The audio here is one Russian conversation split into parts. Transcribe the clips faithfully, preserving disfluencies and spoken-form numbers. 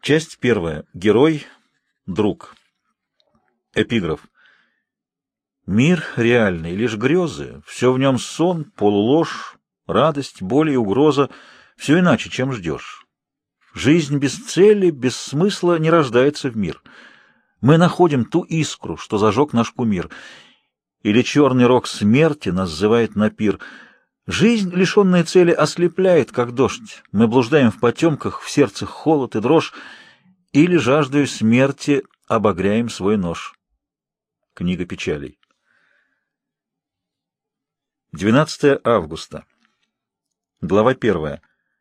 Часть первая. Герой, друг. Эпиграф. Мир реальный, лишь грезы, все в нем сон, полуложь, радость, боль и угроза, все иначе, чем ждешь. Жизнь без цели, без смысла не рождается в мир. Мы находим ту искру, что зажег наш кумир. Или черный рог смерти нас зывает на пир. Жизнь, лишенная цели, ослепляет, как дождь. Мы блуждаем в потемках, в сердце холод и дрожь, или жаждою смерти обогряем свой нож. Книга печалей. двенадцатое августа. Глава первая.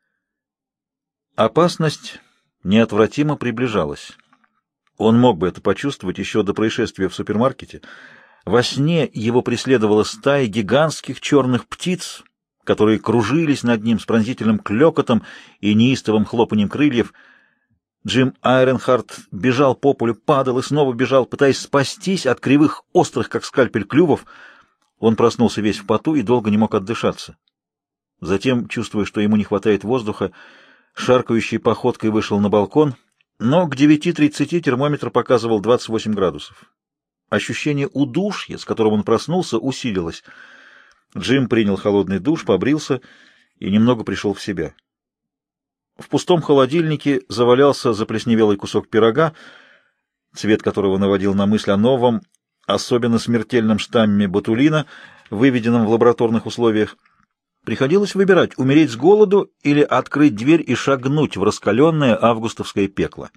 Опасность неотвратимо приближалась. Он мог бы это почувствовать еще до происшествия в супермаркете. Во сне его преследовала стая гигантских черных птиц, которые кружились над ним с пронзительным клёкотом и неистовым хлопанием крыльев. Джим Айренхарт бежал по полю, падал и снова бежал, пытаясь спастись от кривых, острых, как скальпель, клювов. Он проснулся весь в поту и долго не мог отдышаться. Затем, чувствуя, что ему не хватает воздуха, шаркающей походкой вышел на балкон, но к девяти тридцати термометр показывал двадцать восемь градусов. Ощущение удушья, с которым он проснулся, усилилось. Джим принял холодный душ, побрился и немного пришел в себя. В пустом холодильнике завалялся заплесневелый кусок пирога, цвет которого наводил на мысль о новом, особенно смертельном штамме ботулина, выведенном в лабораторных условиях. Приходилось выбирать, умереть с голоду или открыть дверь и шагнуть в раскаленное августовское пекло.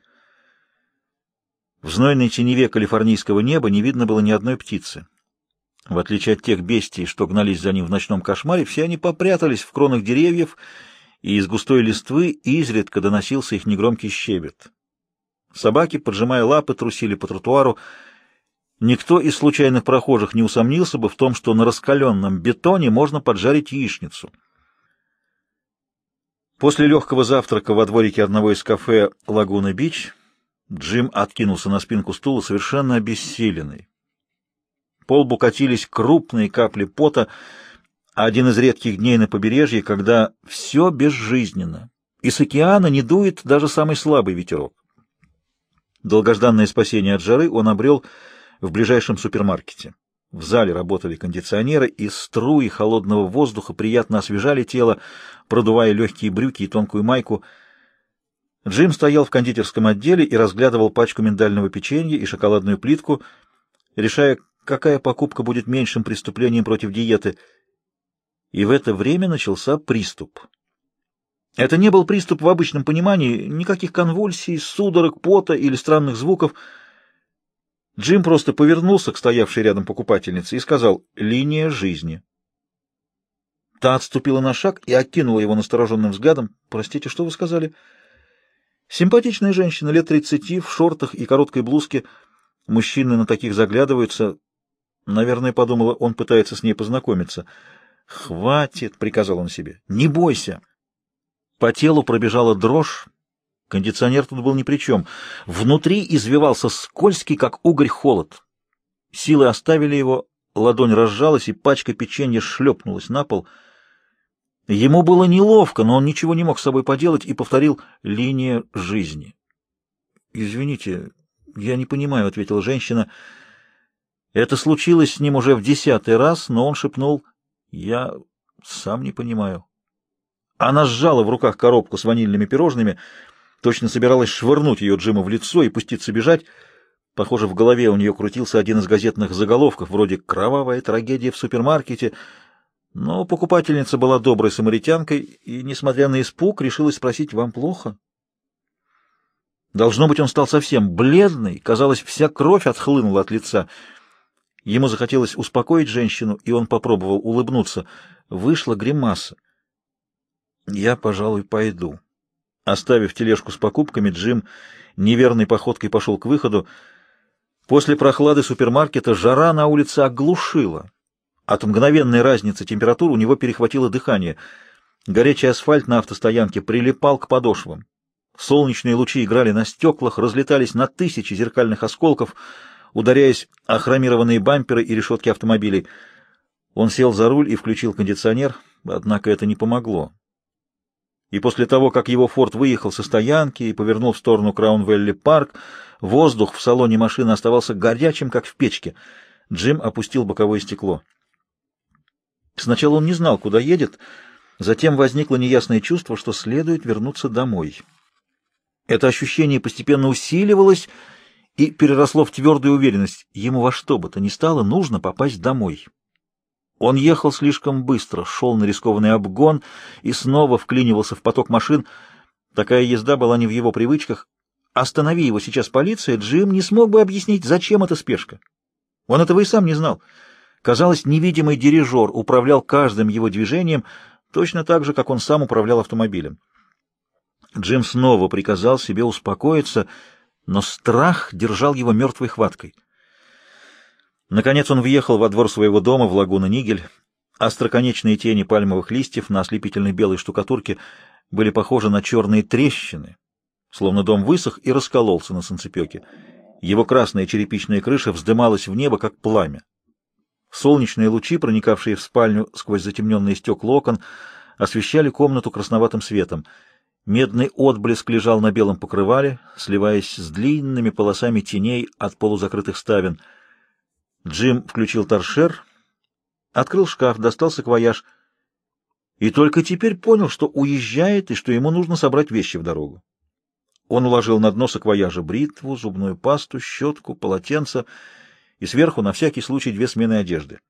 В знойной теневе калифорнийского неба не видно было ни одной птицы. В отличие от тех бестий, что гнались за ним в ночном кошмаре, все они попрятались в кронах деревьев, и из густой листвы изредка доносился их негромкий щебет. Собаки, поджимая лапы, трусили по тротуару. Никто из случайных прохожих не усомнился бы в том, что на раскаленном бетоне можно поджарить яичницу. После легкого завтрака во дворике одного из кафе «Лагуна-Бич» Джим откинулся на спинку стула, совершенно обессиленный. По лбу катились крупные капли пота, один из редких дней на побережье, когда все безжизненно, и с океана не дует даже самый слабый ветерок. Долгожданное спасение от жары он обрел в ближайшем супермаркете. В зале работали кондиционеры, и струи холодного воздуха приятно освежали тело, продувая легкие брюки и тонкую майку. Джим стоял в кондитерском отделе и разглядывал пачку миндального печенья и шоколадную плитку, решая, какая покупка будет меньшим преступлением против диеты. И в это время начался приступ. Это не был приступ в обычном понимании, никаких конвульсий, судорог, пота или странных звуков. Джим просто повернулся к стоявшей рядом покупательнице и сказал: «Линия жизни». Та отступила на шаг и окинула его настороженным взглядом. «Простите, что вы сказали?» Симпатичная женщина, лет тридцати, в шортах и короткой блузке. Мужчины на таких заглядываются. Наверное, подумала, он пытается с ней познакомиться. «Хватит», — приказал он себе, — «не бойся». По телу пробежала дрожь. Кондиционер тут был ни при чем. Внутри извивался скользкий, как угорь, холод. Силы оставили его, ладонь разжалась, и пачка печенья шлепнулась на пол. Ему было неловко, но он ничего не мог с собой поделать и повторил: «Линия жизни». «Извините, я не понимаю», — ответила женщина. Это случилось с ним уже в десятый раз, но он шепнул: «Я сам не понимаю». Она сжала в руках коробку с ванильными пирожными, точно собиралась швырнуть ее Джиму в лицо и пуститься бежать. Похоже, в голове у нее крутился один из газетных заголовков, вроде «Кровавая трагедия в супермаркете». Но покупательница была доброй самаритянкой и, несмотря на испуг, решилась спросить: «Вам плохо?» Должно быть, он стал совсем бледный, казалось, вся кровь отхлынула от лица. Ему захотелось успокоить женщину, и он попробовал улыбнуться. Вышла гримаса. «Я, пожалуй, пойду». Оставив тележку с покупками, Джим неверной походкой пошел к выходу. После прохлады супермаркета жара на улице оглушила. От мгновенной разницы температур у него перехватило дыхание. Горячий асфальт на автостоянке прилипал к подошвам. Солнечные лучи играли на стеклах, разлетались на тысячи зеркальных осколков, ударяясь о хромированные бамперы и решетки автомобилей. Он сел за руль и включил кондиционер, однако это не помогло. и после того, как его «Форд» выехал со стоянки и повернул в сторону Краун-Вэлли-парк, воздух в салоне машины оставался горячим, как в печке. Джим опустил боковое стекло. Сначала он не знал, куда едет, затем возникло неясное чувство, что следует вернуться домой. Это ощущение постепенно усиливалось и переросло в твердую уверенность. Ему во что бы то ни стало нужно попасть домой. Он ехал слишком быстро, шел на рискованный обгон и снова вклинивался в поток машин. Такая езда была не в его привычках. Останови его сейчас полиция, Джим не смог бы объяснить, зачем эта спешка. Он этого и сам не знал. Казалось, невидимый дирижер управлял каждым его движением, точно так же, как он сам управлял автомобилем. Джим снова приказал себе успокоиться, но страх держал его мертвой хваткой. Наконец он въехал во двор своего дома в лагуну Нигель. Остроконечные тени пальмовых листьев на ослепительной белой штукатурке были похожи на черные трещины, словно дом высох и раскололся на санцепёке. Его красная черепичная крыша вздымалась в небо, как пламя. Солнечные лучи, проникавшие в спальню сквозь затемненные стекла окон, освещали комнату красноватым светом. Медный отблеск лежал на белом покрывале, сливаясь с длинными полосами теней от полузакрытых ставен. Джим включил торшер, открыл шкаф, достал саквояж и только теперь понял, что уезжает и что ему нужно собрать вещи в дорогу. Он уложил на дно саквояжа бритву, зубную пасту, щетку, полотенце и сверху на всякий случай две смены одежды.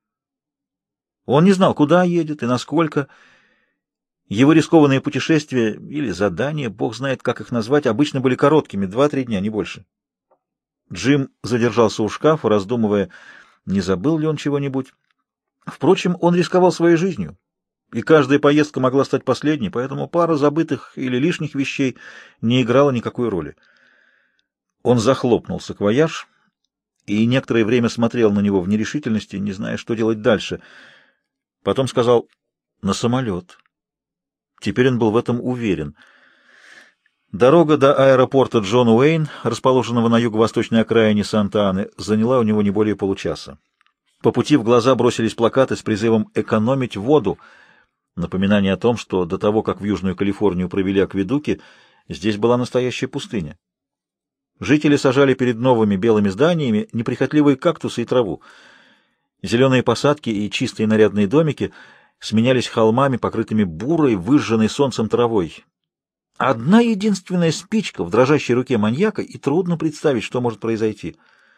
Он не знал, куда едет и насколько. Его рискованные путешествия или задания, бог знает, как их назвать, обычно были короткими, два-три дня, не больше. Джим задержался у шкафа, раздумывая, не забыл ли он чего-нибудь. Впрочем, он рисковал своей жизнью, и каждая поездка могла стать последней, поэтому пара забытых или лишних вещей не играла никакой роли. Он захлопнул саквояж и некоторое время смотрел на него в нерешительности, не зная, что делать дальше. Потом сказал: «На самолет». Теперь он был в этом уверен. Дорога до аэропорта Джон Уэйн, расположенного на юго-восточной окраине Санта-Аны, заняла у него не более получаса. По пути в глаза бросились плакаты с призывом экономить воду, напоминание о том, что до того, как в Южную Калифорнию провели акведуки, здесь была настоящая пустыня. Жители сажали перед новыми белыми зданиями неприхотливые кактусы и траву. Зеленые посадки и чистые нарядные домики сменялись холмами, покрытыми бурой, выжженной солнцем травой. Одна единственная спичка в дрожащей руке маньяка, и трудно представить, что может произойти.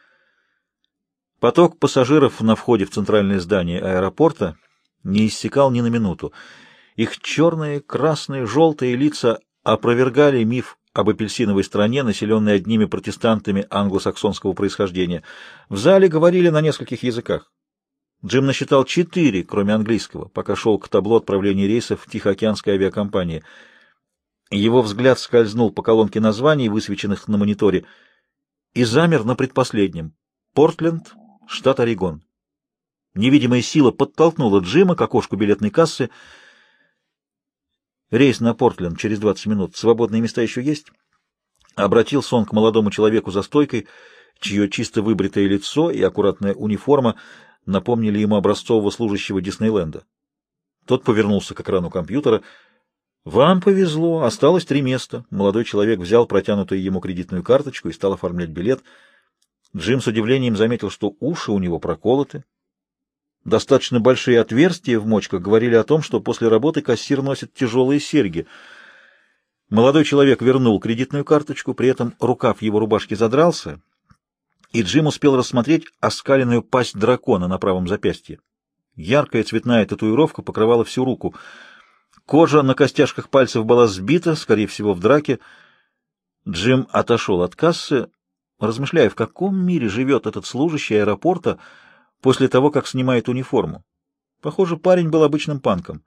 Поток пассажиров на входе в центральное здание аэропорта не иссякал ни на минуту. Их черные, красные, желтые лица опровергали миф об апельсиновой стране, населенной одними протестантами англосаксонского происхождения. В зале говорили на нескольких языках. Джим насчитал четыре, кроме английского, пока шел к табло отправления рейсов Тихоокеанской авиакомпании. Его взгляд скользнул по колонке названий, высвеченных на мониторе, и замер на предпоследнем — Портленд, штат Орегон. Невидимая сила подтолкнула Джима к окошку билетной кассы. «Рейс на Портленд через двадцать минут. Свободные места еще есть?» Обратился он к молодому человеку за стойкой, чье чисто выбритое лицо и аккуратная униформа напомнили ему образцового служащего Диснейленда. Тот повернулся к экрану компьютера. «Вам повезло, осталось три места». Молодой человек взял протянутую ему кредитную карточку и стал оформлять билет. Джим с удивлением заметил, что уши у него проколоты. Достаточно большие отверстия в мочках говорили о том, что после работы кассир носит тяжелые серьги. Молодой человек вернул кредитную карточку, при этом рукав его рубашки задрался, и Джим успел рассмотреть оскаленную пасть дракона на правом запястье. Яркая цветная татуировка покрывала всю руку. Кожа на костяшках пальцев была сбита, скорее всего, в драке. Джим отошел от кассы, размышляя, в каком мире живет этот служащий аэропорта после того, как снимает униформу. Похоже, парень был обычным панком.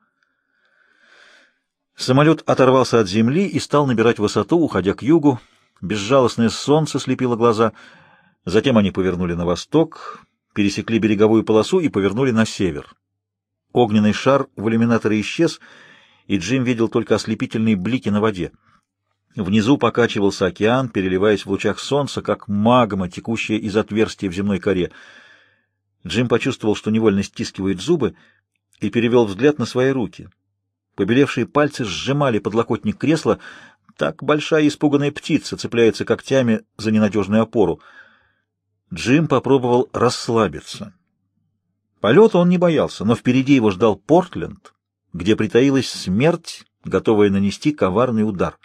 Самолет оторвался от земли и стал набирать высоту, уходя к югу. Безжалостное солнце слепило глаза. Затем они повернули на восток, пересекли береговую полосу и повернули на север. Огненный шар в иллюминаторе исчез, и Джим видел только ослепительные блики на воде. Внизу покачивался океан, переливаясь в лучах солнца, как магма, текущая из отверстия в земной коре. Джим почувствовал, что невольно стискивает зубы, и перевел взгляд на свои руки. Побелевшие пальцы сжимали подлокотник кресла. Так большая испуганная птица цепляется когтями за ненадежную опору. Джим попробовал расслабиться. Полета он не боялся, но впереди его ждал Портленд, где притаилась смерть, готовая нанести коварный удар.